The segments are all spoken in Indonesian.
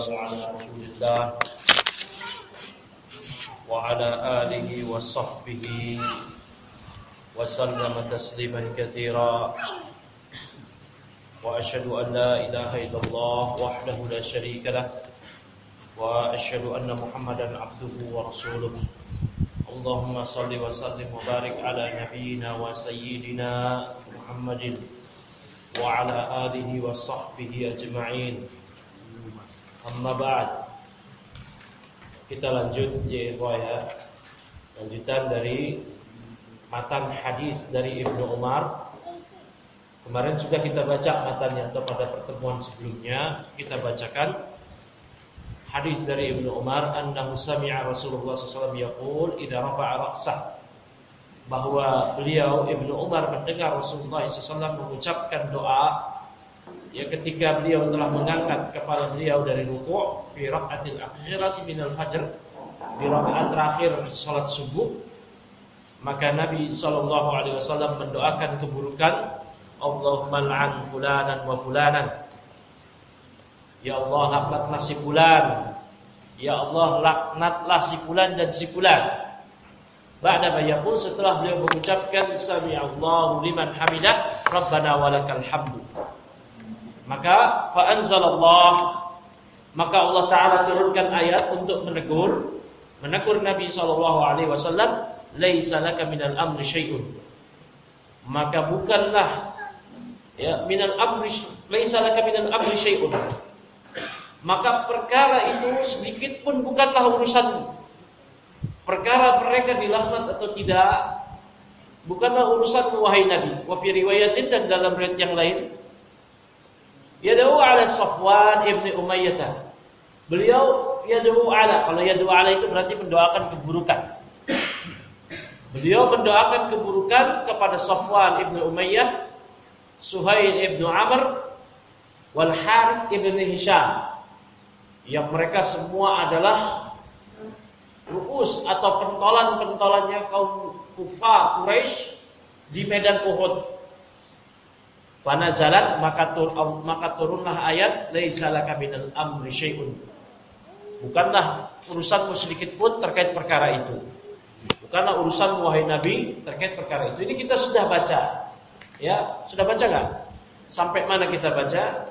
والسلام على رسول الله وعلى آله وصحبه وسلم تسليما كثيرا وأشهد أن لا إله إلا الله وحده لا شريك له وأشهد أن محمدا عبده ورسوله اللهم صل وسلم وبارك على نبينا وسيدنا محمد وعلى آله وصحبه أجمعين. Amma ba'd. Kita lanjut ya lanjutan dari matan hadis dari Ibnu Umar. Kemarin sudah kita baca matannya atau pada pertemuan sebelumnya kita bacakan hadis dari Ibnu Umar annahu sami'a Rasulullah sallallahu alaihi wasallam yaqul idza rafa'a ra'sah, bahwa beliau Ibnu Umar mendengar Rasulullah sallallahu alaihi wasallam mengucapkan doa ya ketika beliau telah mengangkat kepala beliau dari rukuk fi raqatil akhirati minal fajr, di rakaat terakhir salat subuh, maka Nabi sallallahu alaihi wasallam mendoakan keburukan, Allahumma al'an fulanan wa fulanan, ya Allah laknatlah si fulan, ya Allah laknatlah si fulan dan si fulan. Ba'da bayaqul, setelah beliau mengucapkan sami'allahu liman hamidah rabbana walakal hamdu, maka fa'anzalallah, maka Allah Ta'ala turunkan ayat untuk menegur Nabi SAW, laisa laka minal amri syai'un, maka bukanlah ya minal amri, laisa laka minal amri syai'un, maka perkara itu sedikit pun bukanlah urusanmu. Perkara mereka dilaknat atau tidak bukanlah urusanmu wahai Nabi. Wa fi riwayatin, dan dalam riwayat yang lain, yad'u ala Safwan ibni Umayyah. Beliau yad'u ala, kalau yad'u ala itu berarti mendoakan keburukan. Beliau mendoakan keburukan kepada Safwan ibni Umayyah, Suhail ibnu Amr, wal Harith ibni Hisham, yang mereka semua adalah ru'us atau pentolan-pentolannya kaum kufar Quraisy di medan Uhud. Fanazalat, maka turunlah ayat laisa laka minal amri syai'un, bukanlah urusanmu sedikit pun terkait perkara itu. Bukanlah urusanmu wahai Nabi terkait perkara itu. Ini kita sudah baca. Ya, sudah baca enggak? Sampai mana kita baca?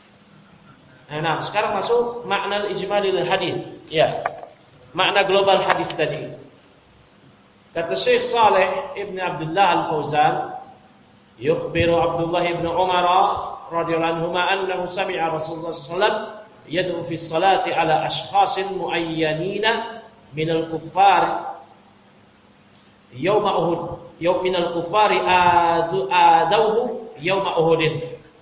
Nah, sekarang masuk makna ijmalil hadis. Ya. Makna global hadis tadi. Kata Syekh Saleh Ibn Abdullah Al-Fauzan, yukhbiru Abdullah ibn Umar radhiyallahu anhu annahu sami'a Rasulullah sallallahu alaihi wasallam yad'u fi salati ala ashkhasin muayyanina minal kuffar yawma Uhud, minal kuffari adawhu yawma Uhudin.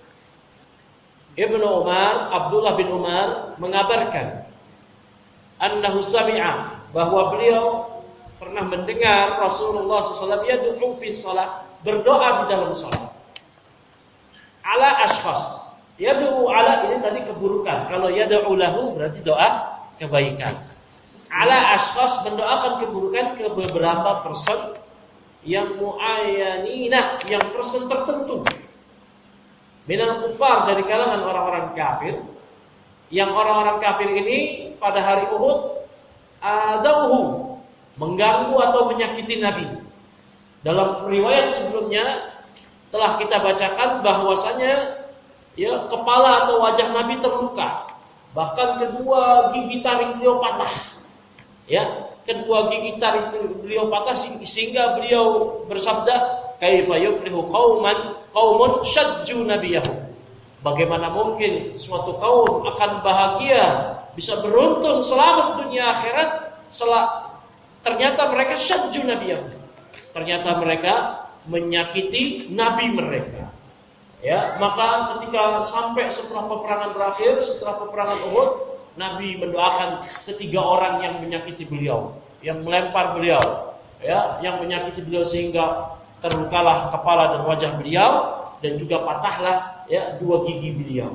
Ibnu Umar, Abdullah bin Umar mengabarkan annahu sami'a, bahwa beliau pernah mendengar Rasulullah SAW yad'u fi shalah, berdoa di dalam salat. Ala ashkhas. Yad'u ala ini tadi keburukan. Kalau yad'u lahu berarti doa kebaikan. Ala ashkhas, mendoakan keburukan ke beberapa person yang muayyanina, yang person tertentu. Minal kufar, dari kalangan orang-orang kafir. Yang orang-orang kafir ini pada hari Uhud adauhu, mengganggu atau menyakiti Nabi. Dalam riwayat sebelumnya telah kita bacakan bahwasanya ya kepala atau wajah Nabi terluka, bahkan kedua gigi taring beliau patah. Ya, kedua gigi taring beliau patah sehingga beliau bersabda, kaifa yuflihu qaumun syajju nabiyahu. Bagaimana mungkin suatu kaum akan bahagia, bisa beruntung selamat dunia akhirat, ternyata mereka syajju nabiyah. Ternyata mereka menyakiti nabi mereka. Ya, maka ketika sampai setelah peperangan terakhir, setelah peperangan Uhud, Nabi mendoakan ketiga orang yang menyakiti beliau, yang melempar beliau, ya, yang menyakiti beliau sehingga terlukalah kepala dan wajah beliau, dan juga patahlah ya dua gigi beliau.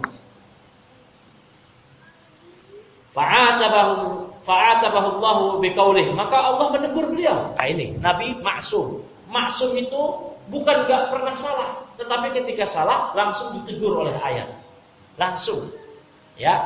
Fa'atabahu Allahu biqaulih, maka Allah menegur beliau. Nah ini Nabi maksum. Maksum itu bukan enggak pernah salah, tetapi ketika salah langsung ditegur oleh ayat. Langsung. Ya.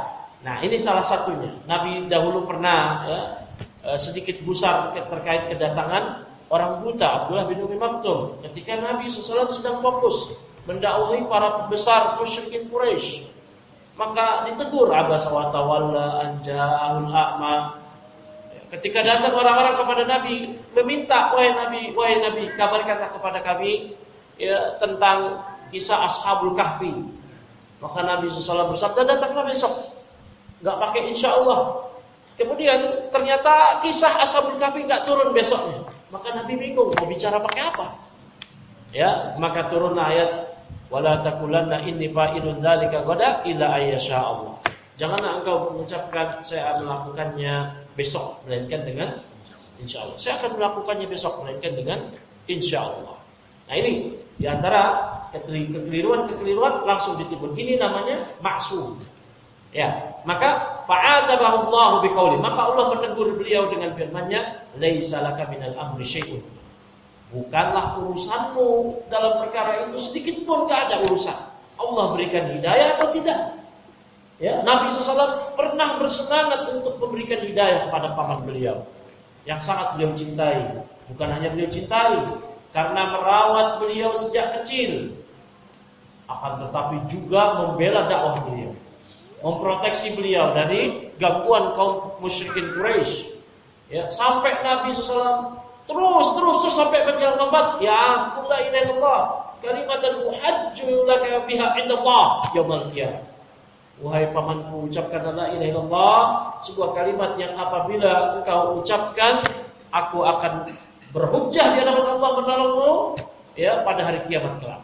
Nah, ini salah satunya. Nabi dahulu pernah sedikit gusar terkait kedatangan orang buta Abdullah bin Umi Maktum ketika Nabi SAW sedang fokus mendakwahi para pembesar musyrikin Quraisy. Maka ditegur, abasa wa tawalla an ja'ahul a'ma. Ketika datang orang-orang kepada Nabi meminta, wahai Nabi, kabarkanlah kepada kami tentang kisah Ashabul Kahfi. Maka Nabi SAW bersabda, datanglah besok. Enggak pakai insyaallah. Kemudian ternyata kisah Ashabul Kahfi enggak turun besoknya. Maka Nabi bingung mau bicara pakai apa. Ya, maka turun ayat wala taqulanna inni fa'ilun dzalika ghadan illa ayyasha Allah. Janganlah engkau mengucapkan saya akan melakukannya besok melainkan dengan insyaallah. Saya akan melakukannya besok melainkan dengan insyaallah. Nah, ini di antara kekeliruan langsung ditimbun. Ini namanya maksum. Ya, maka fa'atabahu Allah biqauli. Maka Allah menegur beliau dengan firman-Nya, "Laisa laka minal amri syai'un." Bukanlah urusanmu dalam perkara itu sedikit pun enggak ada urusan. Allah berikan hidayah atau tidak. Ya, Nabi SAW pernah bersemangat untuk memberikan hidayah kepada paman beliau yang sangat beliau cintai. Bukan hanya beliau cintai, karena merawat beliau sejak kecil, akan tetapi juga membela dakwah beliau, memproteksi beliau dari gangguan kaum musyrikin Quraisy. Ya, sampai Nabi SAW terus sampai menjelang wafat, ya ampun la ilaha illallah, kalimatan uhajju laka biha indallah yaumil qiyamah. Wahai pamanku, ucapkan la ilaha illallah, sebuah kalimat yang apabila engkau ucapkan, aku akan berhujjah di hadapan Allah menolongmu ya pada hari kiamat kelak.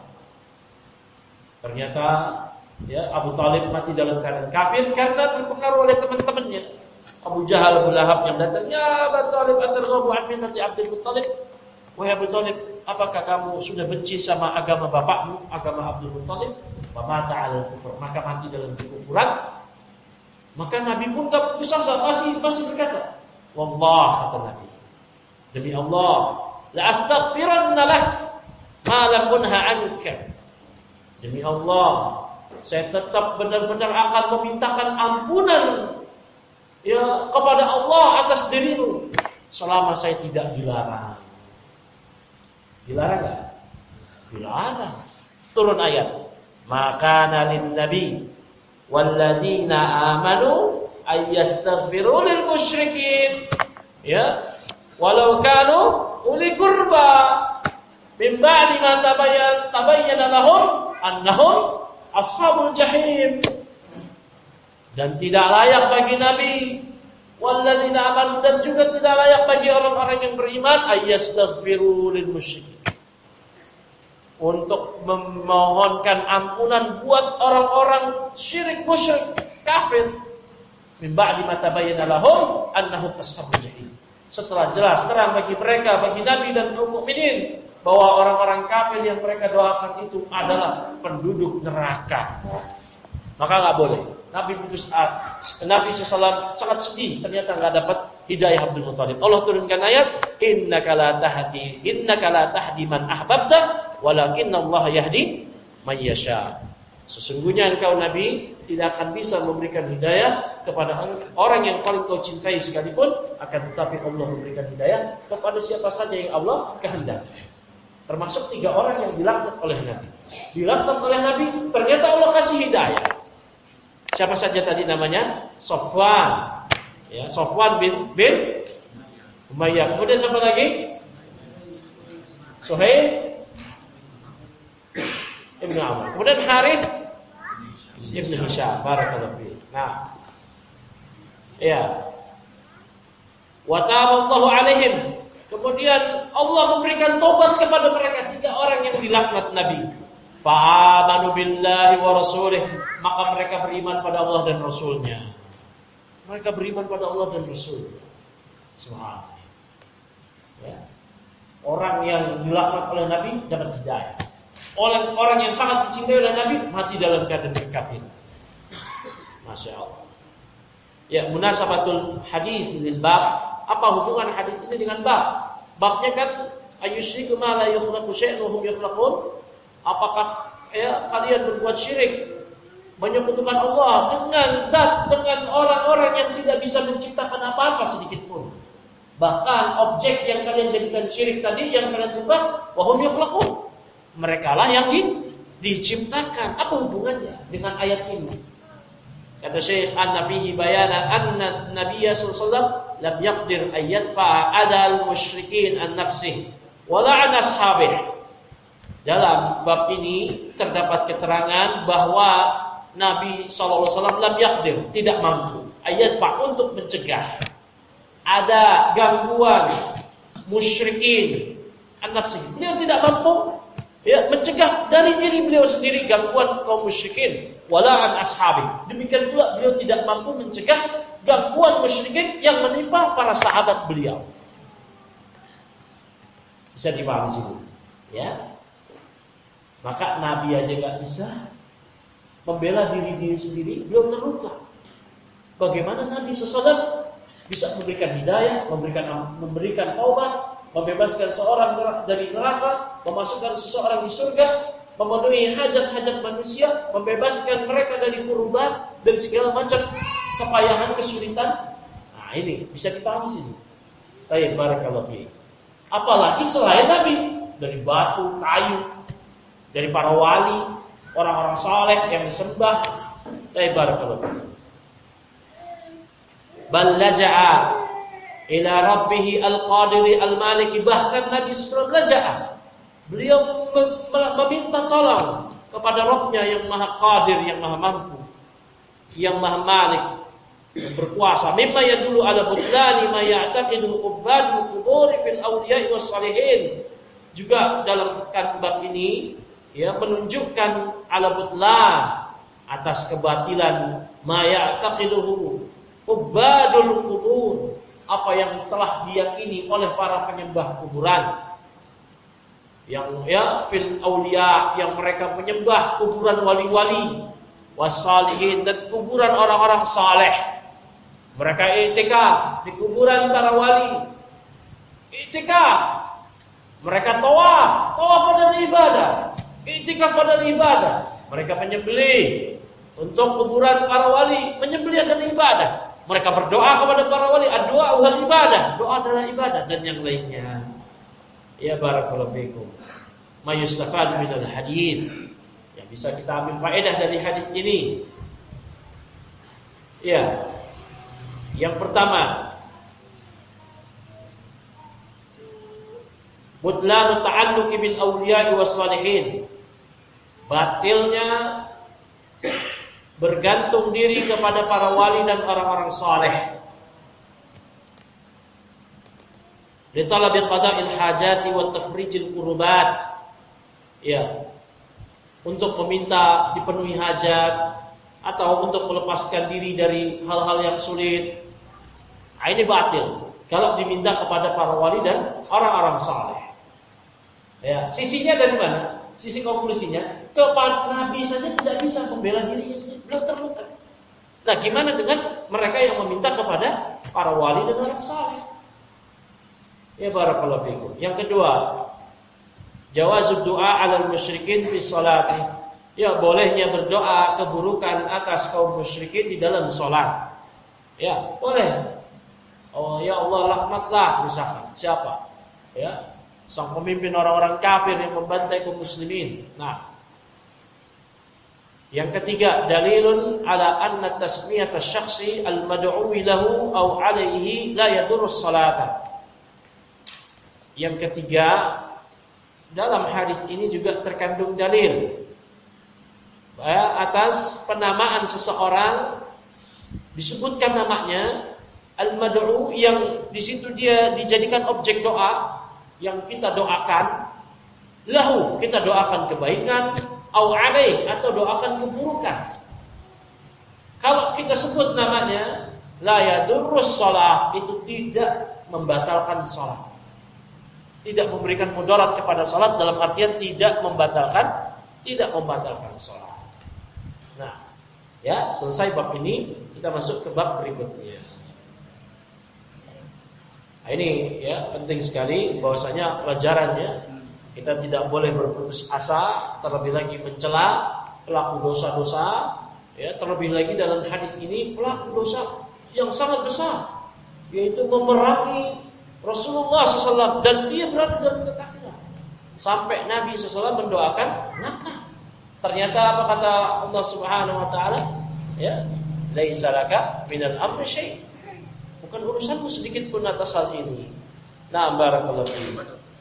Ternyata ya Abu Thalib mati dalam keadaan kafir karena terpengaruh oleh teman-temannya. Abu Jahal, Abu Lahab yang datang, ya Abu Thalib atarghabu an millati Abdul Muttalib. Wahai Abu Thalib, apakah kamu sudah benci sama agama bapakmu, agama Abdul Muttalib? Wa mata 'alal kufur, maka mati dalam kekufuran. Maka Nabi pun tak putus asa, masih berkata, wallah, kata Nabi, demi Allah, la astaghfiranna lak ma lam unha anka. Demi Allah, saya tetap benar-benar akan memintakan ampunan ya kepada Allah atas dirimu selama saya tidak dilarang. Dilarang enggak? Dilarang. Turun ayat. Maka nalin nabi walladzina amanu ayyastaghfiru lil musyrikin. Ya, walau kanu uli qurba min ba'di ma tabayyana lahum annahum ashabul jahim. Dan tidak layak bagi Nabi walladzina amanu, dan juga tidak layak bagi orang-orang yang beriman ayyastaghfiru lil musyrikin, untuk memohonkan ampunan buat orang-orang syirik musyrik kafir min ba'di ma tabayyana lahum annahum ashabul jahim, setelah jelas terang bagi mereka, bagi Nabi dan kaum mukminin, bahwa orang-orang kafir yang mereka doakan itu adalah penduduk neraka. Maka enggak boleh. Nabi SAW sangat sedih ternyata enggak dapat hidayah Abdul Muttalib. Allah turunkan ayat, innaka la tahdi man ahbabta walakinna Allah yahdi man yasha. Sesungguhnya engkau Nabi tidak akan bisa memberikan hidayah kepada orang yang paling kau cintai sekalipun, akan tetapi Allah memberikan hidayah kepada siapa saja yang Allah kehendaki. Termasuk 3 orang yang dilaknat oleh Nabi. Dilaknat oleh Nabi, ternyata Allah kasih hidayah. Siapa saja tadi namanya? Sofwan. Ya, Sofwan bin Umayyah. Kemudian siapa lagi? Suhail Ibn Amr. Kemudian Haris Ibn Hisham. Barakallahu fiik. Nah. Ya. Wa taballahu alaihim. Kemudian Allah memberikan tobat kepada mereka, 3 orang yang dilaknat Nabi. Fa'amanu billahi wa rasulih, maka mereka beriman pada Allah dan Rasulnya. Mereka beriman pada Allah dan Rasul. Subhanallah. Ya. Orang yang dilaknat oleh Nabi dapat hidayah. Orang yang sangat dicintai oleh Nabi mati dalam keadaan kafir. Masya Allah. Ya, munasabatul hadis lil bab. Apa hubungan hadis ini dengan bab? Babnya kan ayyusyriku ma la yukhlaqu syai'un wa hum yukhlaqun. Apakah kalian berbuat syirik, menyekutukan Allah dengan zat, dengan orang yang tidak bisa menciptakan apa-apa sedikit pun. Bahkan objek yang kalian jadikan syirik tadi, yang kalian sembah, wa hum yukhlaqun. Mereka lah yang diciptakan. Apa hubungannya dengan ayat ini? Kata Syekh An-Nafihi bayanan anna Nabiyya sallallahu alaihi wasallam lam yaqdir ayat fa'adal musyrikin an nafsih wala an ashabih. Dalam bab ini terdapat keterangan bahwa Nabi sallallahu alaihi wasallam lam yaqdir, tidak mampu ayat untuk mencegah ada gangguan musyrikin an nafsih. Beliau tidak mampu mencegah dari diri beliau sendiri gangguan kaum musyrikin, wala an ashabi. Demikian pula beliau tidak mampu mencegah gangguan musyrikin yang menimpa para sahabat beliau. Bisa dipahami sini, ya. Maka Nabi aja nggak bisa membela diri sendiri, beliau terluka. Bagaimana Nabi SAW bisa memberikan hidayah, memberikan taubat, membebaskan seorang dari neraka, memasukkan seseorang di surga, memenuhi hajat-hajat manusia, membebaskan mereka dari kurban dan segala macam kepayahan, kesulitan. Nah, ini bisa dipahami sini. Baik, barakallahu fiik. Apalagi selain Nabi, dari batu, kayu, dari para wali, orang-orang saleh yang disembah. Baik, barakallahu fiik. Bal laja'a ila rabbih al-qadiri al-maliki. Bahkan Nabi SAW laja'a, beliau meminta tolong kepada Rabbnya yang maha qadir, yang maha mampu, yang maha malik, yang berkuasa. Mimma yadullu ala butlani ma ya'taqidu ubadul qubur fil awliya'i was salihin. Juga dalam bab ini menunjukkan ala butlan, atas kebatilan ma ya'taqiduhu ubadul qubur, apa yang telah diyakini oleh para penyembah kuburan, yang fil auliya, yang mereka menyembah kuburan wali-wali, wasalihin, dan kuburan orang-orang saleh. Mereka i'tikaf di kuburan para wali, i'tikaf. Mereka tawaf adalah ibadah, i'tikaf adalah ibadah. Mereka menyembelih untuk kuburan para wali, menyembelih adalah ibadah. Mereka berdoa kepada para wali, doa wal ibadah, doa adalah ibadah, dan yang lainnya. Ya barakallahu fikum. Ma yustafad minal hadis, yang bisa kita ambil faedah dari hadis ini. Ya. Yang pertama, butlanu ta'alluqi bil awliya'i was salihin. Batilnya bergantung diri kepada para wali dan orang-orang saleh. Li talabi qada'il hajati wa tafrijil qurubat. Ya. Untuk meminta dipenuhi hajat atau untuk melepaskan diri dari hal-hal yang sulit. Nah, ini batil kalau diminta kepada para wali dan orang-orang saleh. Ya, sisinya dari mana? Sisi konklusinya, kepada Nabi saja tidak bisa membela dirinya sendiri, beliau terluka. Nah, gimana dengan mereka yang meminta kepada para wali dan orang saleh? Ya barakallahu fikum. Yang kedua, jawazud du'a 'alal musyrikin fi sholati. Ya, bolehnya berdoa keburukan atas kaum musyrikin di dalam salat. Ya, boleh. Oh ya Allah, laknatlah misalkan siapa? Ya, sang pemimpin orang-orang kafir yang membantai kaum muslimin. Nah, yang ketiga, dalilun ala anna tasmiyat asy-syakhsi al-mad'uwi lahu aw 'alaihi la yadurru as-salata. Yang ketiga, dalam hadis ini juga terkandung dalil atas penamaan seseorang, disebutkan namanya al-mad'u, yang di situ dia dijadikan objek doa yang kita doakan, lahu, kita doakan kebaikan, au alaih, atau doakan keburukan. Kalau kita sebut namanya la yadurrus shalah, itu tidak membatalkan salat, tidak memberikan mudarat kepada salat, dalam artian tidak membatalkan salat. Nah, ya, selesai bab ini, kita masuk ke bab berikutnya. Nah, ini ya penting sekali bahwasanya pelajarannya, kita tidak boleh berputus asa, terlebih lagi mencela pelaku dosa-dosa, ya, terlebih lagi dalam hadis ini pelaku dosa yang sangat besar, yaitu memerangi Rasulullah SAW, dan dia berada dalam ketakutan sampai Nabi SAW mendoakan laknat. Ternyata apa kata Allah Subhanahu Wa Taala? Ya, laisa laka minal amri syai'. Bukan urusanmu sedikit pun atas hal ini. Nah, barakallahu fiik.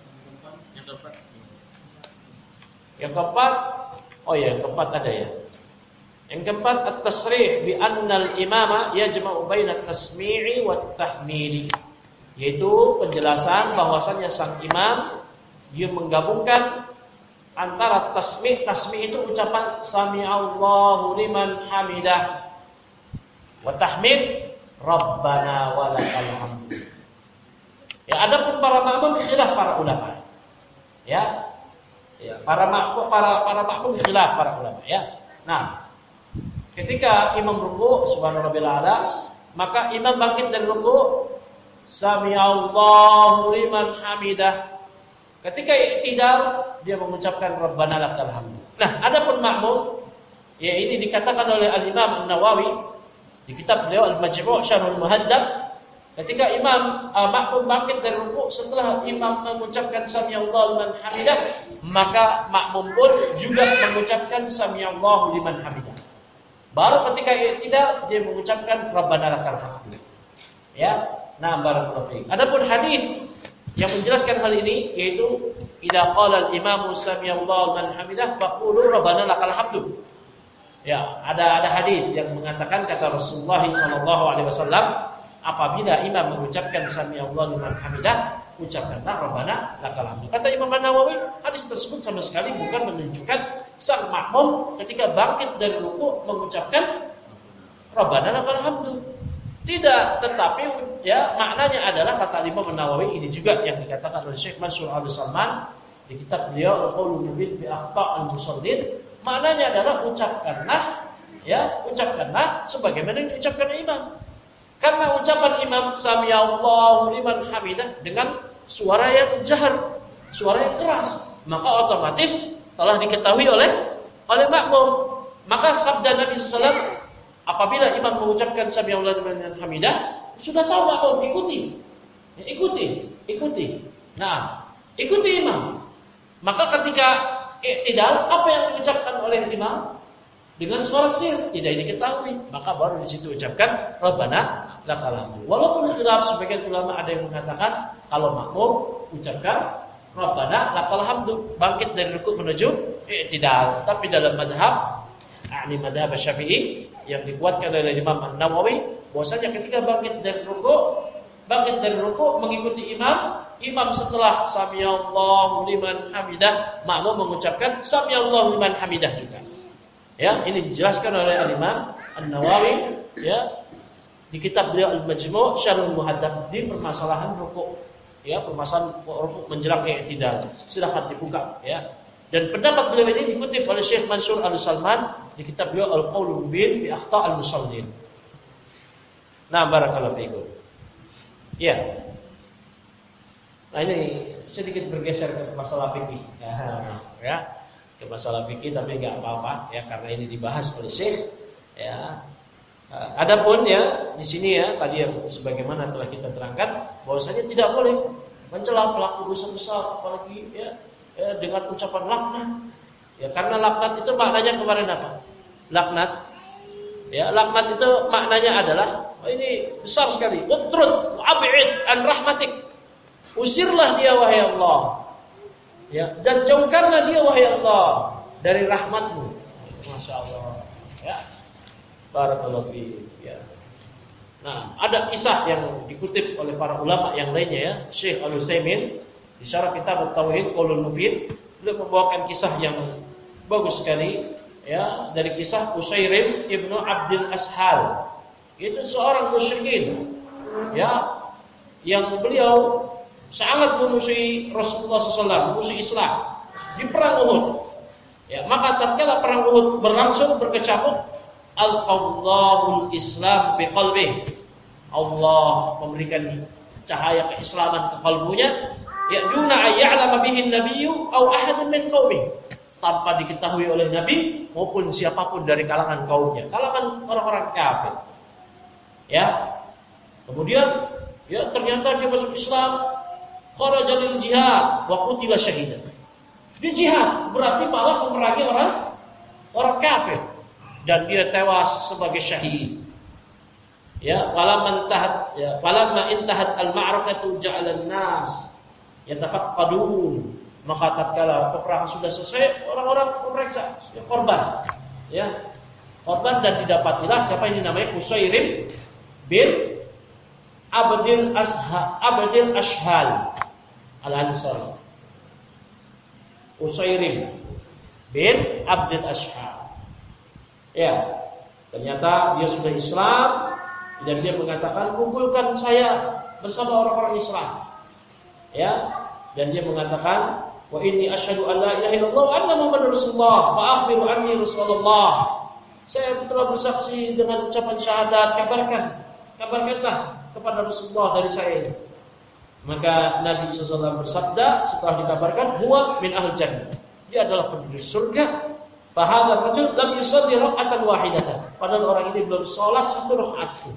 Yang keempat, yang keempat ada ya. Yang keempat, at-tasrih bi annal imama yajma'u baina at-tasmi'i wat tahmili. Yaitu penjelasan bahwasannya sang imam dia menggabungkan antara tasmi' itu ucapan sami'allahu liman hamidah, wa tahmid rabbana walakal hamd. Ya, adapun para makmum khilaf para ulama. Ya. Ya, para makmum khilaf para ulama ya. Nah, ketika imam ruku subhanarabbil a'la, maka imam bangkit dari ruku sami'allahu liman hamidah. Ketika i'tidal dia mengucapkan rabbana lakal hamd. Nah, adapun makmum ya ini dikatakan oleh Al-Imam An-Nawawi di kitab beliau Al-Majmu' Syarhul Muhadzab, ketika imam makmum bangkit dari rukuk setelah imam mengucapkan sami'allahu liman hamidah, maka makmum pun juga mengucapkan sami'allahu liman hamidah. Baru ketika i'tidal dia mengucapkan rabbana lakal hamd. Ya. Nah, barakallahu fiik. Adapun hadis yang menjelaskan hal ini yaitu idza qala al-imamu sami'allahu liman hamidah faqulu rabbana lakal hamd. Ya, ada hadis yang mengatakan kata Rasulullah sallallahu alaihi wasallam, apabila imam mengucapkan sami'allahu liman hamidah, ucapkanlah rabbana lakal hamd. Kata Imam An-Nawawi, hadis tersebut sama sekali bukan menunjukkan sang makmum ketika bangkit dari rukuk mengucapkan rabbana lakal hamd. Tidak, tetapi ya maknanya adalah kata Imam An-Nawawi ini juga yang dikatakan oleh Syekh Mansur Al-Salman di kitab beliau Al-Qaulul Mubin bi Akhta' al-Musallin. Maknanya adalah ucapkanlah sebagaimana yang diucapkan imam. Karena ucapan imam sami'allahu liman hamidah dengan suara yang jahar, suara yang keras, maka otomatis telah diketahui oleh makmum. Maka sabda Nabi sallallahu alaihi wasallam, apabila imam mengucapkan sami'allahu liman hamidah, sudah tahu makmum, ikuti. Nah, ikuti imam. Maka ketika i'tidal, apa yang diucapkan oleh imam dengan suara sir tidak diketahui, maka baru di situ ucapkan rabbana lakal hamd. Walaupun khilaf, sebagian ulama ada yang mengatakan kalau makmum ucapkan rabbana lakal hamd bangkit dari rukuk menuju i'tidal. Tapi dalam madhab Syafi'i yang dikuatkan oleh Imam An-Nawawi, bahwasanya ketika bangkit dari rukuk mengikuti imam setelah sami'allahu liman hamidah, makmum mengucapkan sami'allahu liman hamidah juga. Ya, ini dijelaskan oleh Imam An-Nawawi ya di kitab beliau Al-Majmu' Syarhul Muhadzab di permasalahan rukuk. Ya, permasalahan rukuk menjelang i'tidal. Silakan dibuka ya. Dan pendapat beliau ini dikutip oleh Syekh Mansur Al-Salman di kitab beliau Al-Qaulul Mubin bi Akhta' al-Musallin. Nah, barakallahu fiikum. Ya. Nah, ini sedikit bergeser ke masalah fikih. Ya. Ke masalah fikih, tapi enggak apa-apa ya, karena ini dibahas oleh Syekh ya. Adapun ya di sini ya tadi yang sebagaimana telah kita terangkan bahwasanya tidak boleh mencela pelaku dosa besar, apalagi ya dengan ucapan laknat. Ya, karena laknat itu maknanya kemarin apa? Laknat. Ya, laknat itu maknanya adalah ini besar sekali. Utrud ab'id an rahmatik. Usirlah dia wahai Allah. Ya, dan jauhkanlah dia wahai Allah dari rahmatmu. Masya Allah. Ya. Barakallahu fiik. Ya. Nah, ada kisah yang dikutip oleh para ulama yang lainnya ya. Syekh Al-Utsaimin di syarah kitab At-Tauhid Qaulul Mufid, beliau membawakan kisah yang bagus sekali ya, dari kisah Usairim ibnu Abdul Ashal. Itu seorang musyrikin ya, yang beliau sangat memusuhi Rasulullah SAW, memusuhi Islam di perang Uhud. Ya, maka tatkala perang Uhud berlangsung berkecamuk, alqallahul Islam bi qalbihi. Allah memberikan cahaya keislaman ke kalbunya, ya'duna ayya'lama bihi an-nabiyyu aw ahadun min qaumi, tanpa diketahui oleh nabi maupun siapapun dari kalangan kaumnya, kalangan orang-orang kafir. Ya, Kemudian ya ternyata dia masuk Islam, kharaja lil jihad wa qutila syahidan. Dia jihad, berarti malah memerangi orang kafir dan dia tewas sebagai syahid. Ya, falamma intahat al-ma'rakatu ja'ala an-nas yatafaqqadun. Maka tatkala peperangan sudah selesai, orang-orang memeriksa korban. Ya. Korban dan didapatilah siapa ini namanya Usairim bin Abdil Ashhal Al-Ansari. Usairim bin Abdil Ashhal. Ya, ternyata dia sudah Islam dan dia mengatakan kumpulkan saya bersama orang-orang Islam. Ya, dan dia mengatakan wa inni asyhadu an la ilaha illallah wa anna muhammadar rasulullah fa akhbiru anni rasulullah. Saya telah bersaksi dengan ucapan syahadat, kabarkanlah kepada Rasulullah dari saya. Maka Nabi SAW bersabda setelah dikabarkan huwa min ahl jannah. Dia adalah penduduk surga. Fa hadzal rajul lam yusalli rak'atan wahidatan. Padahal orang ini belum salat satu rakaat pun.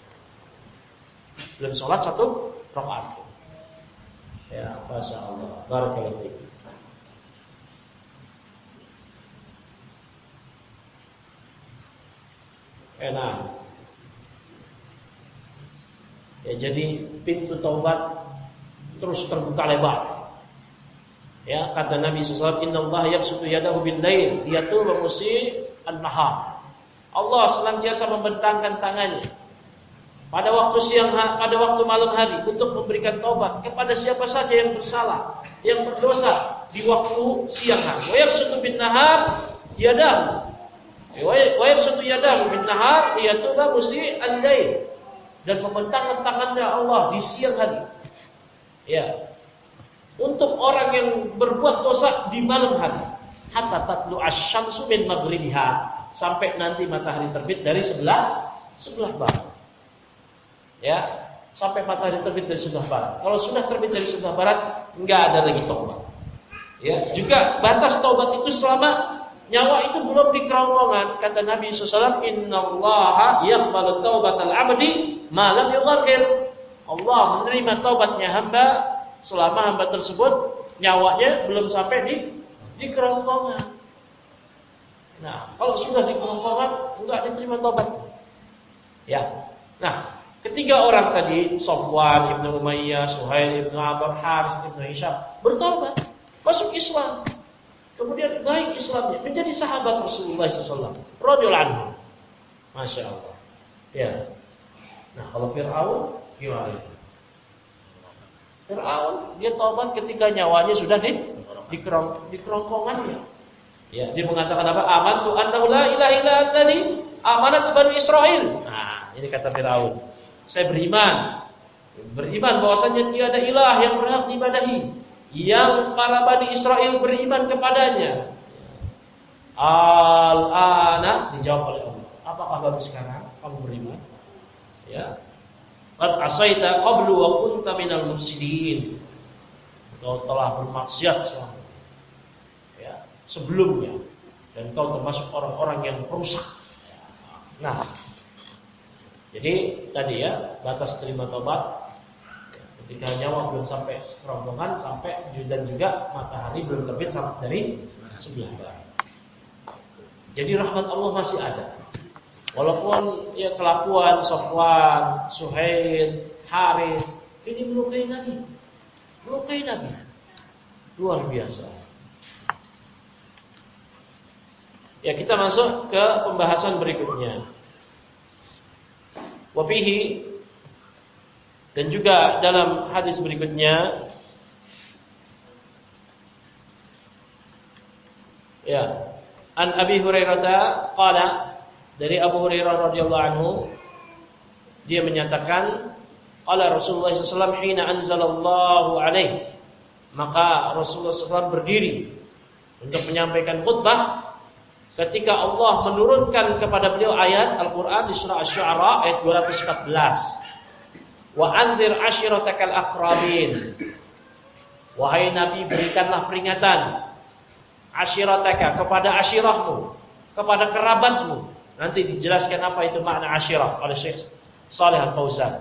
Belum salat satu rakaat pun. Ya, masyaallah. Barakallahu fiik. Enak. Ya, jadi pintu taubat terus terbuka lebar. Ya, kata Nabi SAW, Inna Allah yabsutu yadahu bil lail liyatuba musii an-nahar. Allah senantiasa membentangkan tangannya pada waktu pada waktu malam hari untuk memberikan taubat kepada siapa saja yang bersalah, yang berdosa di waktu siang hari. Wa yabsutu bin nahar yadahu. Wa yabsutu yadahu bin nahar liyatuba musii al-lail. Dan membentangkan tangannya Allah di siang hari. Ya. Untuk orang yang berbuat dosa di malam hari, hatta tatlu asy-syamsu min maghribiha, sampai nanti matahari terbit dari sebelah barat. Ya, sampai matahari terbit dari sebelah barat. Kalau sudah terbit dari sebelah barat, enggak ada lagi taubat. Ya, juga batas taubat itu selama nyawa itu belum di kerongkongan. Kata Nabi SAW, Innallaha yaqbalu taubatal 'abdi ma lam yughargir. Allah menerima taubatnya hamba selama hamba tersebut nyawanya belum sampai di kerongkongan. Nah, kalau sudah di kerongkongan enggak diterima taubat. Ya. Nah, ketiga orang tadi, Safwan ibnu Umayyah, Suhail ibnu Amr, Haris ibnu Hisham, bertaubat, masuk Islam. Kemudian baik Islamnya, menjadi sahabat Rasulullah SAW. Radhiyallahu anhu. Masya Allah. Ya. Nah, kalau Fir'aun gimana? Fir'aun dia taubat ketika nyawanya sudah di kerongkongannya. Ya, dia mengatakan apa? Amantu annahu la ilaha illa allazi amanat banu Israil. Nah, ini kata Fir'aun. Saya beriman bahwasanya tiada ilah yang berhak diibadahi yang para Bani Israel beriman kepadanya. Al-ana dijawab oleh Allah. Apakah baru sekarang kamu beriman? Ya. Qad asaita qablu wa kunta minal mufsidin. Kau telah bermaksiat sebelumnya dan kau termasuk orang-orang yang perusak. Nah, jadi tadi ya, batas terima tobat ketika nyawa belum sampai rombongan, sampai dan juga matahari belum terbit sampai dari sebelah barat. Jadi rahmat Allah masih ada. Walaupun ya kelakuan Safwan, Suhail, Haris ini melukai Nabi. Luar biasa. Ya, kita masuk ke pembahasan berikutnya. Wafihi, dan juga dalam hadis berikutnya, ya, an Abi Hurairah qala, dari Abu Hurairah radhiyallahu anhu, dia menyatakan, qala Rasulullah SAW hina anzalallahu alaihi, maka Rasulullah SAW berdiri untuk menyampaikan khutbah ketika Allah menurunkan kepada beliau ayat Al-Quran di surah Asy-Syu'ara ayat 214. Wa anzir ashiratakal aqrabin. Wahai Nabi, berikanlah peringatan ashirataka, kepada ashirahmu, kepada kerabatmu. Nanti dijelaskan apa itu makna ashirah oleh Syekh Shalih Al-Fauzan.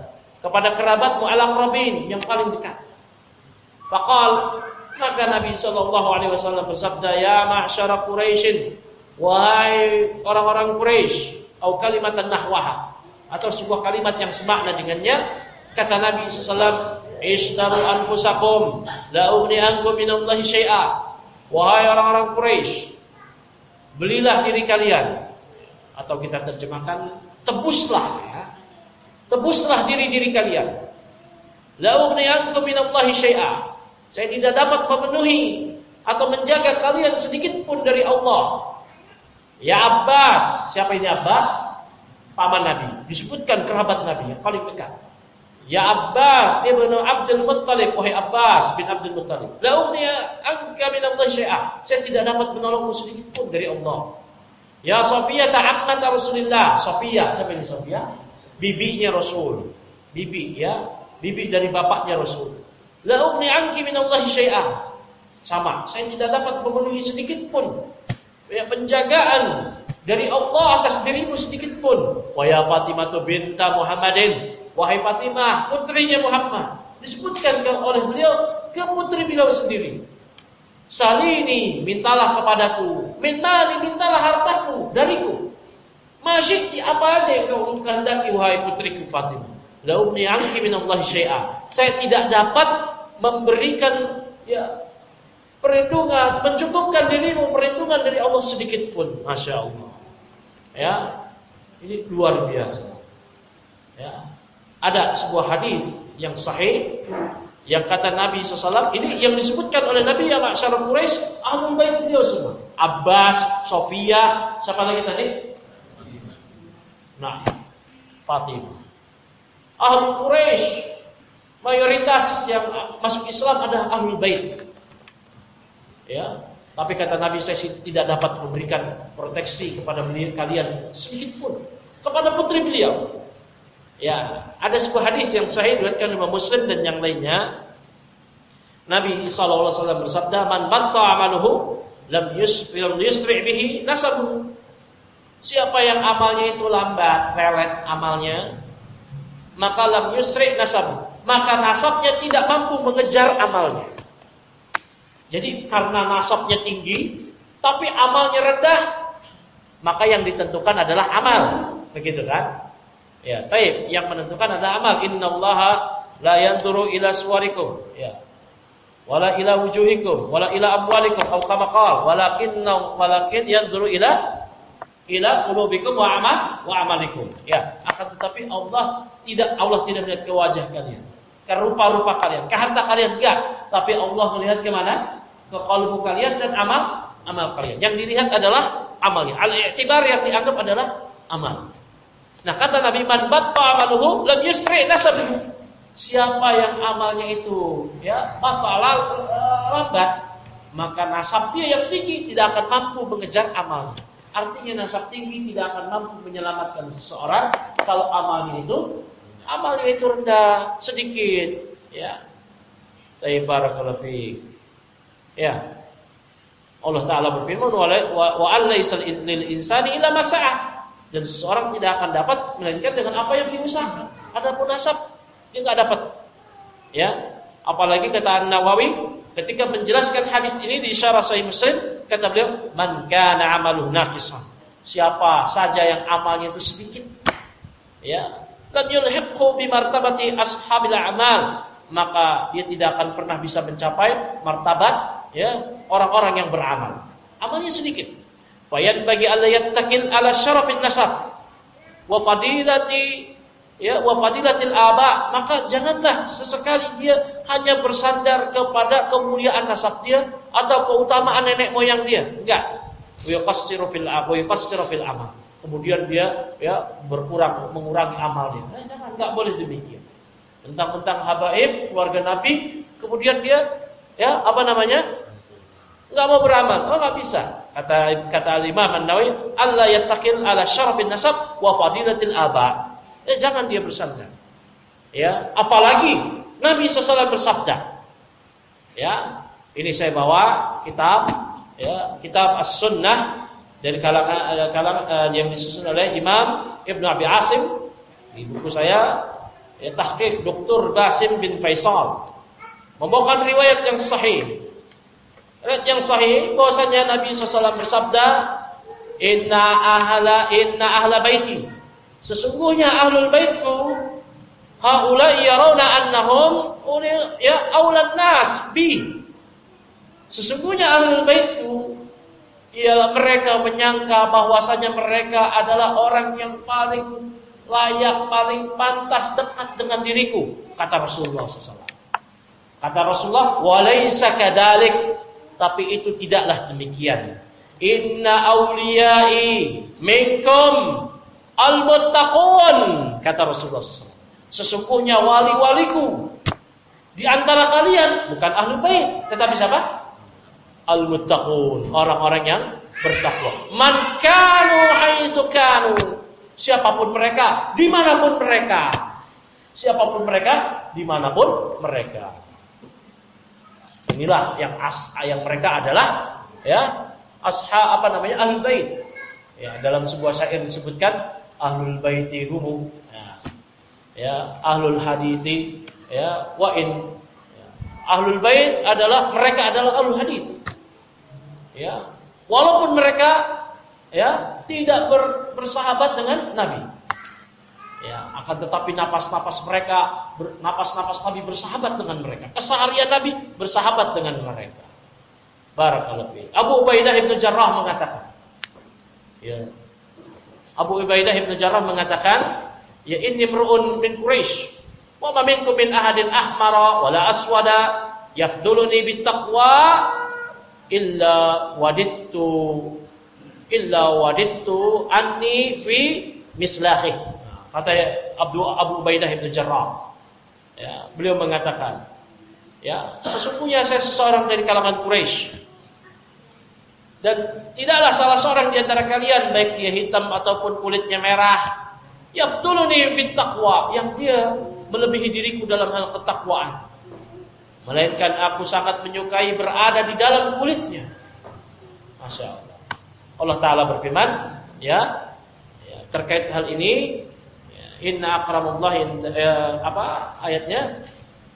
kepada kerabatmu al-aqrabin yang paling dekat. Faqal, maka Nabi sallallahu alaihi wasallam bersabda, ya ma'syara Quraisyin, wahai orang-orang Quraisy, atau kalimatan nahwaha, atau sebuah kalimat yang semakna dengannya. Kata Nabi sallallahu alaihi wasallam, ishtaru anfusakum la ughni ankum minallahi syai'a. Wahai orang-orang Quraisy, belilah diri kalian, atau kita terjemahkan tebuslah, ya. Tebuslah diri-diri kalian. La ughni ankum minallahi syai'a. Saya tidak dapat memenuhi atau menjaga kalian sedikit pun dari Allah. Ya Abbas, siapa ini Abbas? Paman Nabi, disebutkan kerabat Nabi yang paling dekat. Ya Abbas ibnu Abdul Muttalib, wahai Abbas bin Abdul Muttalib, la ughni anka minallahi syai'a. Saya tidak dapat menolongmu sedikit pun dari Allah. Ya Safiyah ta'ammat Rasulillah. Safiyah, siapa ini Safiyah? Bibinya Rasul. Bibi, ya, bibi dari bapaknya Rasul. La ughni anki minallahi syai'a. Sama, saya tidak dapat memenuhi sedikit pun ya penjagaan dari Allah atas dirimu sedikit pun. Wa ya Fatimah binta Muhammadin, wahai Fatimah putrinya Muhammad. Disebutkan oleh beliau ke putri beliau sendiri. Salini, mintalah kepadaku. Min mali, mintalah hartaku dariku. Masyidti, apa aja yang kau kehendaki wahai putriku Fatimah. La ughni anki minallahi syai'a. Saya tidak dapat memberikan ya perlindungan, mencukupkan dirimu perlindungan dari Allah sedikit pun. Masya Allah. Ya, ini luar biasa. Ya, ada sebuah hadis yang sahih yang kata Nabi SAW, ini yang disebutkan oleh Nabi ya ma'syarul Quraisy, ahlul bait beliau semua. Abbas, Sofia, siapa lagi tadi? Nah, Fatimah. Ahlul Quraisy, mayoritas yang masuk Islam adalah ahlul bait. Ya, tapi kata Nabi, saya tidak dapat memberikan proteksi kepada kalian sedikit pun kepada putri beliau. Ya, ada sebuah hadis yang sahih diriwayatkan oleh Muslim dan yang lainnya. Nabi sallallahu alaihi wasallam bersabda, "Man batta 'amaluhu lam yusri' bihi nasabuhu." Siapa yang amalnya itu lambat, pelet amalnya, maka lam yusri' nasabuhu, maka nasabnya tidak mampu mengejar amalnya. Jadi karena nasabnya tinggi tapi amalnya rendah, maka yang ditentukan adalah amal, begitu kan? Ya, taib, yang menentukan adalah amal. Innallaha la yanzuru ila suwarikum, ya. Wala ila wujuhikum, wala ila amwalikum, atau kama qala, walakin yanzuru ila qulubikum wa amalikum. Ya, akan tetapi Allah tidak melihat ke wajah kalian, ke rupa-rupa kalian, ke harta kalian enggak, tapi Allah melihat ke mana? Ke qalbu kalian dan amal kalian. Yang dilihat adalah amalnya. Al-i'tibar yang dianggap adalah amal. Nah, kata Nabi, man batta amaluhu lam yusri' nasabuhu. Siapa yang amalnya itu ya lambat, maka nasabnya yang tinggi tidak akan mampu mengejar amalnya. Artinya nasab tinggi tidak akan mampu menyelamatkan seseorang kalau amalnya itu rendah, sedikit, ya. Barakallahu fiik. Ya. Allah Ta'ala berfirman, wa alaysal lil insani illa ma sa'a. Dan seseorang tidak akan dapat melainkan dengan apa yang diusahakan. Adapun nasab dia enggak dapat. Ya. Apalagi kata An-Nawawi ketika menjelaskan hadis ini di Syarah Sahih Muslim, kata beliau, man kana 'amaluhu naqisan. Siapa saja yang amalnya itu sedikit, ya, lam yulhiqhu bi martabati ashabil a'mal, maka dia tidak akan pernah bisa mencapai martabat ya orang-orang yang beramal. Amalnya sedikit. Fayan bagi Allah yattaqil ala syarafin nasab wa fadilatil aba, maka janganlah sesekali dia hanya bersandar kepada kemuliaan nasab dia atau keutamaan nenek moyang dia. Enggak. Yuqassiru fil amal. Kemudian dia ya mengurangi amalnya. Jangan, enggak boleh demikian. Tentang habaib keluarga Nabi, kemudian dia ya enggak mau beramal. Oh, enggak bisa. Kata Imam An-Nawawi, Allah yattaqil ala syarafin nasab wa fadilatil aba. Jangan dia bersandar. Ya, apalagi Nabi SAW bersabda. Ya, ini saya bawa kitab As-Sunnah dari kalangan yang disusun oleh Imam Ibnu Abi Asim di buku saya. tahqiq Dr. Qasim bin Faisal membawakan riwayat yang sahih. Riwayat yang sahih bahwasanya Nabi SAW bersabda, Inna ahla baiti, sesungguhnya ahlul baitku, haula'i yarawna annahum aulan nas bi. Sesungguhnya ahlul baitku, ialah mereka menyangka bahwasanya mereka adalah orang yang paling layak, paling pantas dekat dengan diriku, kata Rasulullah SAW. Kata Rasulullah, walaysa kadalik, tapi itu tidaklah demikian. Inna awliyai minkum al-muttaqun, kata Rasulullah SAW. Sesungguhnya wali-waliku di antara kalian bukan ahlu bait, tetapi siapa? Al-muttaqun, orang-orang yang bertakwa. Man kanu haitsu kanu, siapapun mereka, dimanapun mereka. Siapapun mereka, dimanapun mereka. Inilah yang mereka adalah ahlul bait. Ya, dalam sebuah syair disebutkan ahlul baiti hum ahlul hadisi wa in. Ahlul bait mereka adalah ahlul hadis. Ya, walaupun mereka tidak bersahabat dengan Nabi. Ya, akan tetapi napas-napas Nabi bersahabat dengan mereka. Keseharian Nabi bersahabat dengan mereka. Barakallahu fiik. Abu Ubaidah bin Jarrah mengatakan. Ya. Abu Ubaidah bin Jarrah mengatakan, ya inni mru'un min Quraisy, wa ma minkum min ahadin ahmara wala aswada yafduluni bittaqwa illa wadittu anni fi mislahi. Kata Abu Ubaidah bin Jarrah, ya, beliau mengatakan, ya, sesungguhnya saya seseorang dari kalangan Quraisy, dan tidaklah salah seorang di antara kalian, baik dia hitam ataupun kulitnya merah, yafduluni bittaqwa, yang dia melebihi diriku dalam hal ketakwaan, melainkan aku sangat menyukai berada di dalam kulitnya. Masya Allah. Allah Ta'ala berfirman, terkait hal ini, inna akramallahi, ayatnya,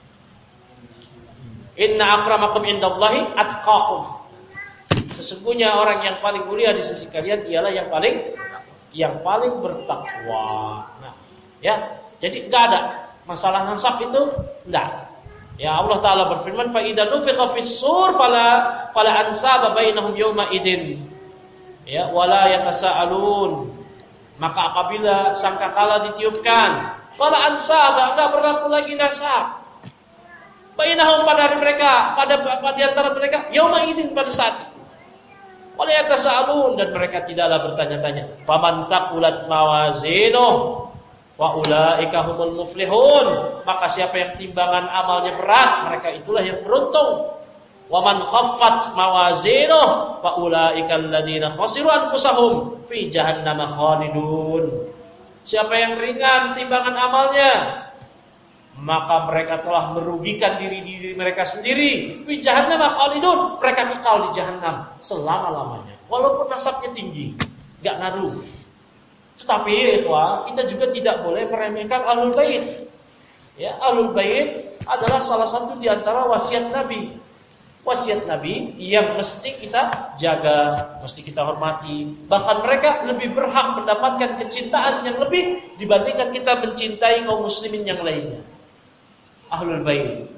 inna akramakum indallahi atqakum. Sesungguhnya orang yang paling mulia di sisi kalian ialah yang paling bertakwa. Nah, ya, jadi enggak ada masalah nasab itu, enggak. Ya, Allah Ta'ala berfirman, fa idza nufikha fis-sur fala ansaba bainahum yawma idzin. Ya, wala yatasaalun. Maka apabila sangkakala ditiupkan, wala ansaba, enggak berlaku lagi nasab. Bainahum, pada mereka, pada di antara mereka, yauma idzin, pada saat itu. Wala yatasaalun, dan mereka tidaklah bertanya-tanya. Faman saqulat mawazinuh wa ulaika humul muflihun, maka siapa yang timbangan amalnya berat, mereka itulah yang beruntung. Wa man khaffat mawazinuh fa ulaika alladziina khasiru anfusahum fi jahannam khalidun. Siapa yang ringan timbangan amalnya, maka mereka telah merugikan diri mereka sendiri. Fi jahannam khalidun, mereka kekal di jahannam selama-lamanya. Walaupun nasabnya tinggi, enggak ngaruh. Tetapi kita juga tidak boleh meremehkan ahlul bait. Ya, ahlul bait adalah salah satu di antara wasiat Nabi. Wasiat Nabi yang mesti kita jaga, mesti kita hormati. Bahkan mereka lebih berhak mendapatkan kecintaan yang lebih dibandingkan kita mencintai kaum muslimin yang lainnya. Ahlul bait.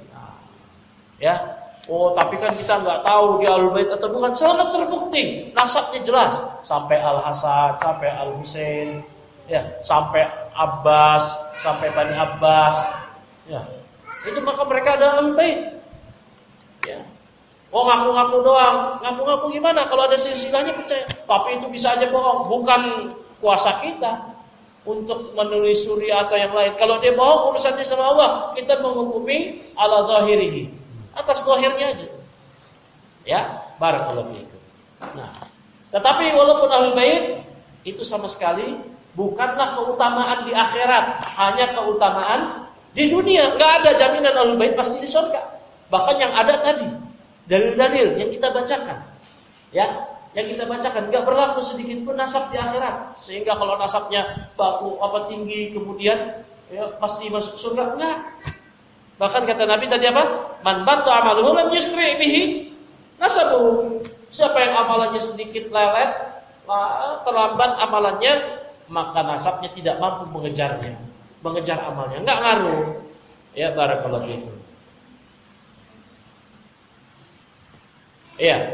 Ya. Oh, tapi kan kita nggak tahu dia ahlul bait atau bukan. Sangat terbukti, nasabnya jelas. Sampai Al-Hasan, sampai Al-Husain, ya, sampai Abbas, sampai Bani Abbas. Ya. Itu maka mereka adalah ahlul bait. Ya. Oh, ngaku-ngaku doang. Ngaku-ngaku gimana? Kalau ada silsilahnya percaya. Tapi itu bisa aja bohong. Bukan kuasa kita untuk menelusuri atau yang lain. Kalau dia bohong, urusannya sama Allah. Kita menghukumi ala zahirihi, atas zahirnya aja. Ya, barakallahu fiikum. Nah, tetapi walaupun ahlul bait itu sama sekali bukanlah keutamaan di akhirat, hanya keutamaan di dunia. Enggak ada jaminan ahlul bait pasti di surga. Bahkan yang ada tadi dalil-dalil yang kita bacakan, ya, yang kita bacakan enggak berlaku sedikit pun nasab di akhirat. Sehingga kalau nasabnya tinggi, kemudian ya pasti masuk surga. Enggak. Bahkan kata Nabi tadi apa? Man batta amaluhu lam yusri bihi nasabuhu. Siapa yang amalannya sedikit lelet, terlambat amalannya, maka nasabnya tidak mampu mengejarnya, mengejar amalnya. Enggak ngaruh. Ya, barakallahu fiikum. Iya.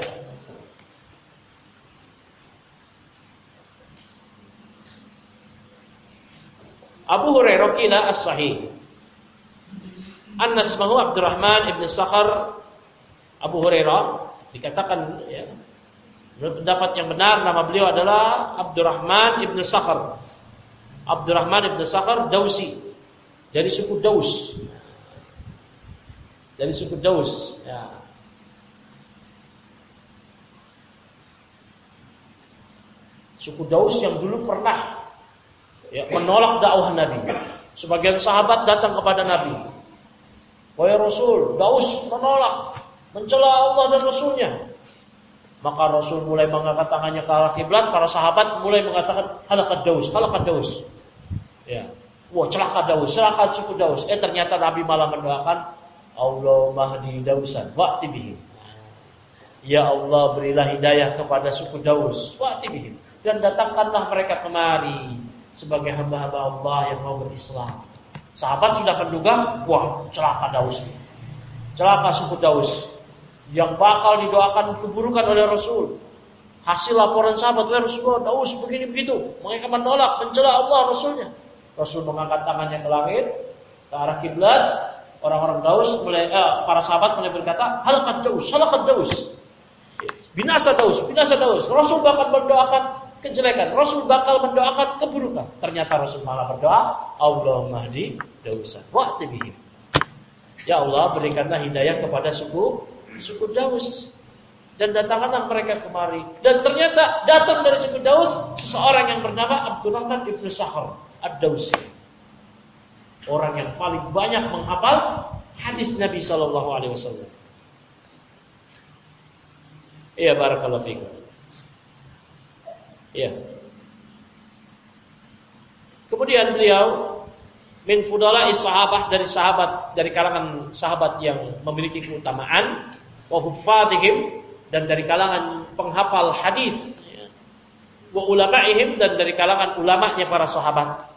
Abu Hurairah qila as-sahih. Anna ismahu Abdurrahman ibn Sakhar. Abu Hurairah dikatakan, ya, menurut pendapat yang benar nama beliau adalah Abdurrahman ibn Sakhar. Abdurrahman ibn Sakhar Dausi, dari suku Daus. Dari suku Daus, ya. Suku Daus yang dulu pernah, ya, menolak dakwah Nabi. Sebagian sahabat datang kepada Nabi. Wahai Rasul, Daus menolak, mencela Allah dan Rasulnya. Maka Rasul mulai mengangkat tangannya ke arah kiblat. Para sahabat mulai mengatakan halakat Daus, halakat Daus. Ya, wah celaka Daus, celaka suku Daus. Ternyata Nabi malah mendoakan Allahumma hdi Dausan wa'ti bihim. Ya Allah, berilah hidayah kepada suku Daus, wa'ti bihim, dan datangkanlah mereka kemari sebagai hamba-hamba Allah yang mau berislam. Sahabat sudah menduga, wah celaka Daus, celaka suku Daus yang bakal didoakan keburukan oleh Rasul. Hasil laporan sahabat, wahai Rasulullah, Daus begini begitu, mereka menolak, mencela Allah Rasulnya. Rasul mengangkat tangannya ke langit, ke arah kiblat. Orang-orang Daus mulai, para sahabat mulai berkata, halakat Daus, halakat Daus, binasa Daus, binasa Daus. Rasul bakal mendoakan kejelekan, Rasul bakal mendoakan keburukan. Ternyata Rasul malah berdoa, Allahumma hdi Dausan wa'ti bihim. Ya Allah, berikanlah hidayah kepada suku Daus, dan datangkanlah mereka kemari. Dan ternyata datang dari suku Daus seseorang yang bernama Abdurrahman ibn Sakhar ad-Dausi, orang yang paling banyak menghafal hadis Nabi sallallahu alaihi wasallam. Iya, barakallahu fiikum. Iya. Kemudian beliau min fudala'i sahabah, dari sahabat, dari kalangan sahabat yang memiliki keutamaan, wa huffazihim, dan dari kalangan penghafal hadis, wa ulama'ihim, dan dari kalangan ulama'nya para sahabat.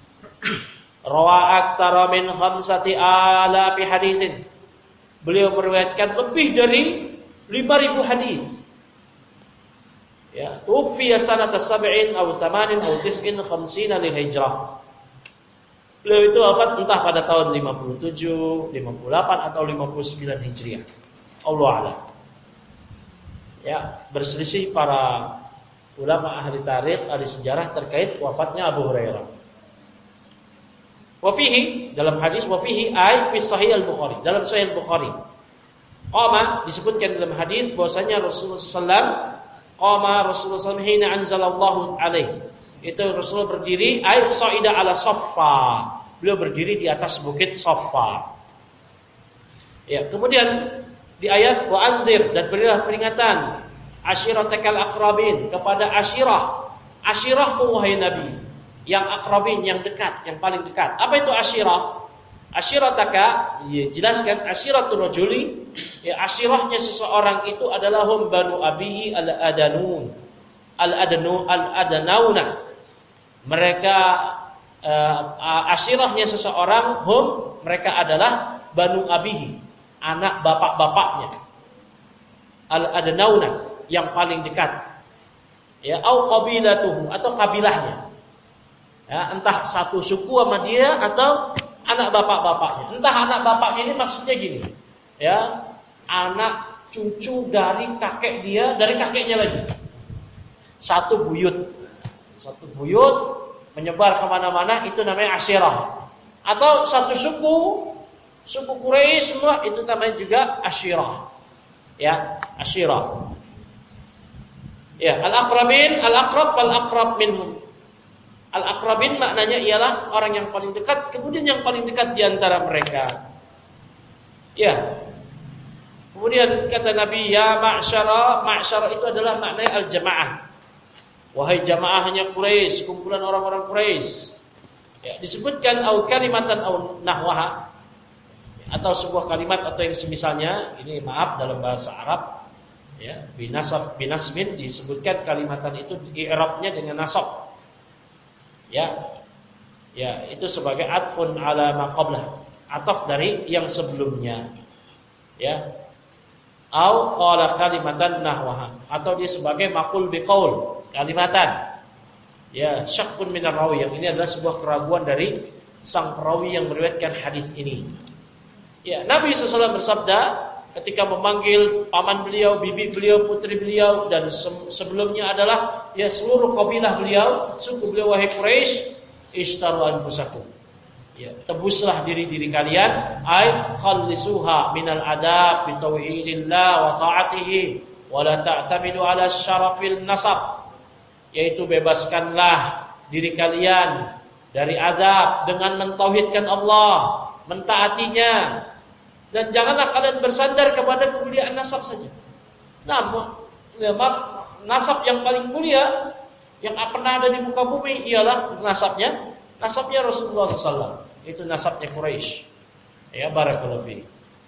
Rawa aktsara min 5,000 hadisin. Beliau meriwayatkan lebih dari 5.000 hadis. Ya, tufiya sanata 7 atau 8 atau 59 lil hijrah. Beliau itu wafat entah pada tahun 57, 58 atau 59 Hijriah. Allahu a'lam. Ya, berselisih para ulama ahli tarikh, ahli sejarah terkait wafatnya Abu Hurairah. Wa fihi, dalam hadis wa fihi ay fi sahih al-Bukhari, dalam sahih al-Bukhari. Qama, disebutkan dalam hadis bahwasanya Rasulullah sallallahu qama Rasulullah sallallahu hina anzalallahu alaihi. Itu Rasulullah berdiri ay sa'ida ala Saffa. Beliau berdiri di atas bukit Saffa. Ya, kemudian di ayat wa anzir, dan berilah peringatan ashiratakal aqrabin, kepada ashirahmu wahai Nabi, yang akrabin, yang dekat, yang paling dekat. Apa itu ashirah? Ashirataka, ya, jelaskan ashiratul rajuli, ya, ashirahnya seseorang itu adalah hum banu abihi al-adanauna. Mereka ashirahnya seseorang, hum, mereka adalah banu abihi, anak bapak-bapaknya, al-adanauna, yang paling dekat. Ya, au qabilatuhu, atau kabilahnya. Ya, entah satu suku sama dia atau anak bapak-bapaknya. Entah anak bapaknya ini maksudnya gini, ya, anak cucu dari kakek dia, dari kakeknya lagi. Satu buyut menyebar kemana-mana, itu namanya asyirah. Atau satu suku Quraisy semua, itu namanya juga asyirah. Ya, asyirah. Ya, al-aqrabin, al-aqrab fal-aqrab minhum. Al-aqrabin maknanya ialah orang yang paling dekat, kemudian yang paling dekat di antara mereka. Ya. Kemudian kata Nabi, ya ma'syara, ma'syara itu adalah maknanya al-jamaah. Wahai jamaahnya Quraisy, kumpulan orang-orang Quraisy. Ya, disebutkan au kalimatan au nahwaha, atau sebuah kalimat atau yang semisalnya. Ini maaf dalam bahasa Arab ya, binasbin disebutkan kalimatan itu i'rabnya dengan nasab. Ya. Ya, itu sebagai atfun ala ma qablah, ataf dari yang sebelumnya. Ya. Au qala kalimatan nahwaha, atau dia sebagai maqul biqaul, kalimatan. Ya, syakkun minar rawi, yang ini adalah sebuah keraguan dari sang perawi yang meriwayatkan hadis ini. Ya, Nabi SAW bersabda ketika memanggil paman beliau, bibi beliau, putri beliau, dan sebelumnya adalah ya seluruh kabilah beliau, suku beliau, wahai Quraisy, ishtaru anfusakum. Ya, tebuslah diri-diri kalian, ay khallisuha minal adab bi tauhidillah wa ta'atihi wa la ta'tamidu ala syarafil nasab. Yaitu bebaskanlah diri kalian dari adab dengan mentauhidkan Allah, mentaatinya, dan janganlah kalian bersandar kepada kemuliaan nasab saja. Namun, nasab yang paling mulia yang pernah ada di muka bumi ialah nasabnya Rasulullah SAW. Itu nasabnya Quraisy. Ya, barakallahu fi.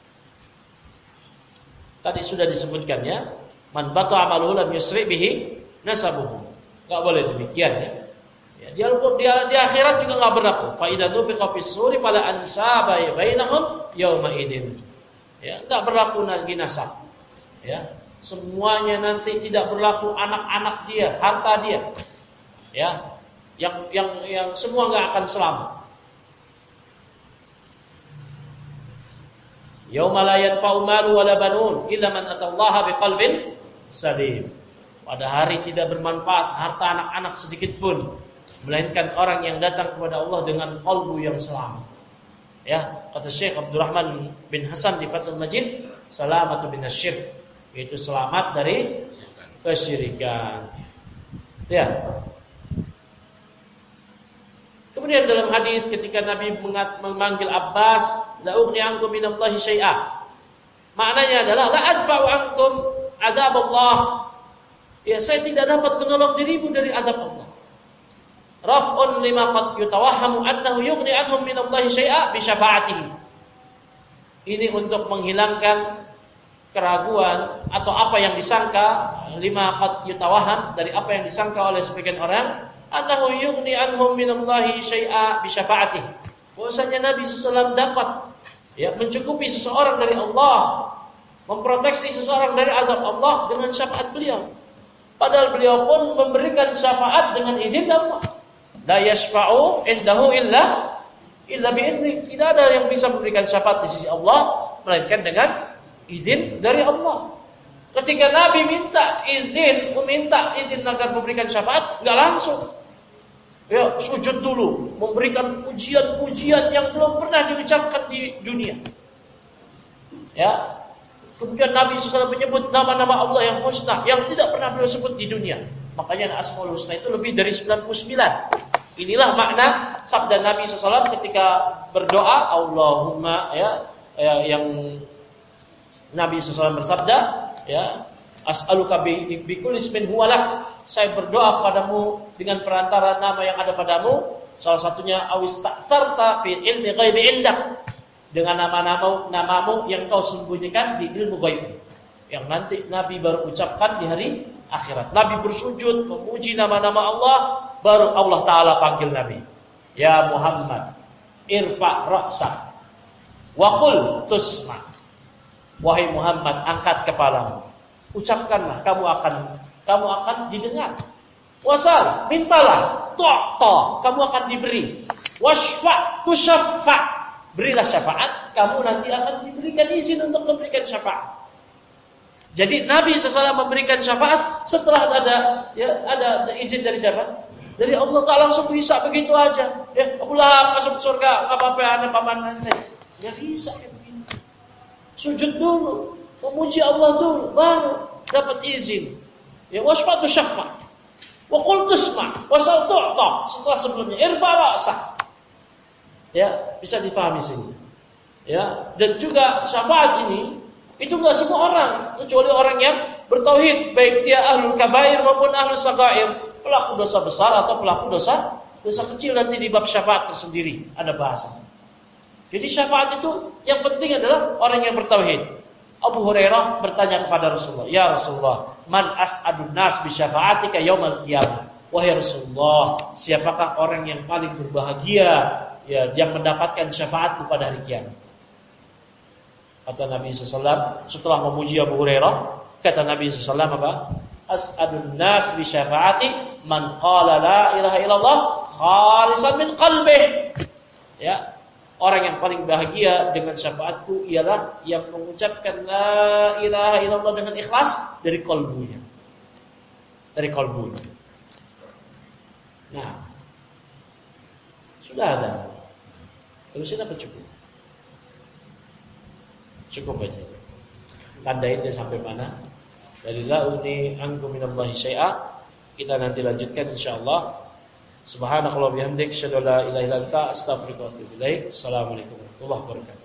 Tadi sudah disebutkannya, man bata amaluhu lam yusri bihi nasabuhu. Enggak boleh demikian ya. Ya, di akhirat juga enggak berlaku. Fa idza nufiqa fis suri fala ansaba bainahum yauma idin. Ya, enggak berlaku lagi nasab. Ya, semuanya nanti tidak berlaku anak-anak dia, harta dia. Ya, yang semua enggak akan selamat. Yauma la yanfa'u malu wala banun illa man atallaha biqalbin salim. Pada hari tidak bermanfaat harta anak-anak sedikit pun, melainkan orang yang datang kepada Allah dengan qalbu yang selamat. Ya, kata Syekh Abdurrahman bin Hasan di Fathul Majid, salamatu minasyirk, yaitu selamat dari kesyirikan. Ya. Kemudian dalam hadis ketika Nabi memanggil Abbas, la ughni ankum minallahi syai'a. Maknanya adalah la adfa'u ankum adab Allah. Ya, saya tidak dapat menolong dirimu dari azab Allah. Raf'un lima qad yutawahhamu annahu yughni anhum minallahi syai'a bi syafa'atihi. Ini untuk menghilangkan keraguan atau apa yang disangka, lima qad yutawahham, dari apa yang disangka oleh sebagian orang, annahu yughni anhum minallahi syai'a bi syafa'atihi. Bahwasanya Nabi SAW dapat ya mencukupi seseorang dari Allah, memproteksi seseorang dari azab Allah dengan syafaat beliau. Padahal beliau pun memberikan syafaat dengan izin Allah. La yashfa'u indahu illa bi'izni. Tidak ada yang bisa memberikan syafaat di sisi Allah melainkan dengan izin dari Allah. Ketika Nabi meminta izin agar memberikan syafaat, enggak langsung. Ya, sujud dulu, memberikan pujian-pujian yang belum pernah diucapkan di dunia. Ya. Kemudian Nabi SAW menyebut nama-nama Allah yang husna yang tidak pernah beliau sebut di dunia. Makanya Asmaul Husna itu lebih dari 99. Inilah makna sabda Nabi SAW ketika berdoa, Allahumma yang Nabi SAW bersabda, ya, as'aluka bi kulli ismin huwa lak. Saya berdoa kepadamu dengan perantara nama yang ada padamu. Salah satunya awista'tsarta fi ilmi ghaibi indak. Dengan namamu yang kau sembunyikan di ilmu gaib, yang nanti Nabi baru ucapkan di hari akhirat. Nabi bersujud memuji nama-nama Allah, baru Allah Ta'ala panggil Nabi, ya Muhammad, irfa' ra'sak wa qul tusma. Wahai Muhammad, angkat kepalamu, ucapkanlah, kamu akan didengar. Wasal, mintalah, tu'ta, kamu akan diberi. Wasfa' tusyaffa', berilah syafaat, kamu nanti akan diberikan izin untuk memberikan syafaat. Jadi Nabi SAW memberikan syafaat setelah ada izin dari siapa? Dari Allah. Tak langsung bisa begitu aja. Ya, Abu Lahab masuk surga, enggak apa-apa, ada paman saya. Enggak bisa kayak begini. Sujud dulu, memuji Allah dulu, baru dapat izin. Ya, wasfatu syafa'. Wa qul tusma', wasal tu'ta. Setelah sebelumnya irfa' ra'sak. Ya, bisa dipahami sini. Ya, dan juga syafaat ini itu enggak semua orang, kecuali orang yang bertauhid, baik dia ahlul kabair maupun ahlus sagair, pelaku dosa besar atau pelaku dosa Dosa kecil nanti di bab syafaat tersendiri ada bahasan. Jadi syafaat itu yang penting adalah orang yang bertauhid. Abu Hurairah bertanya kepada Rasulullah, "Ya Rasulullah, man as'adun nas bi syafa'atika yaumal qiyamah?" Wahai Rasulullah, siapakah orang yang paling berbahagia ya yang mendapatkan syafaatku pada hari kiamat? Kata Nabi SAW setelah memuji Abu Hurairah, kata Nabi SAW apa? As'adun nas bi syafa'ati man qala la ilaha illallah khalisan min qalbih. Ya, orang yang paling bahagia dengan syafaatku ialah yang mengucapkan la ilaha illallah dengan ikhlas dari kalbunya. Dari kalbunya. Nah, sudah ada. Terusin apa cukup? Cukup aja. Tandain dia sampai mana? Dari la uni ankum minallahi syai'a. Kita nanti lanjutkan insyaallah. Subhanakallah bihamdik, asyhadu an la ilaha illa anta, astaghfiruka wa atubu ilaik. Assalamualaikum warahmatullahi wabarakatuh.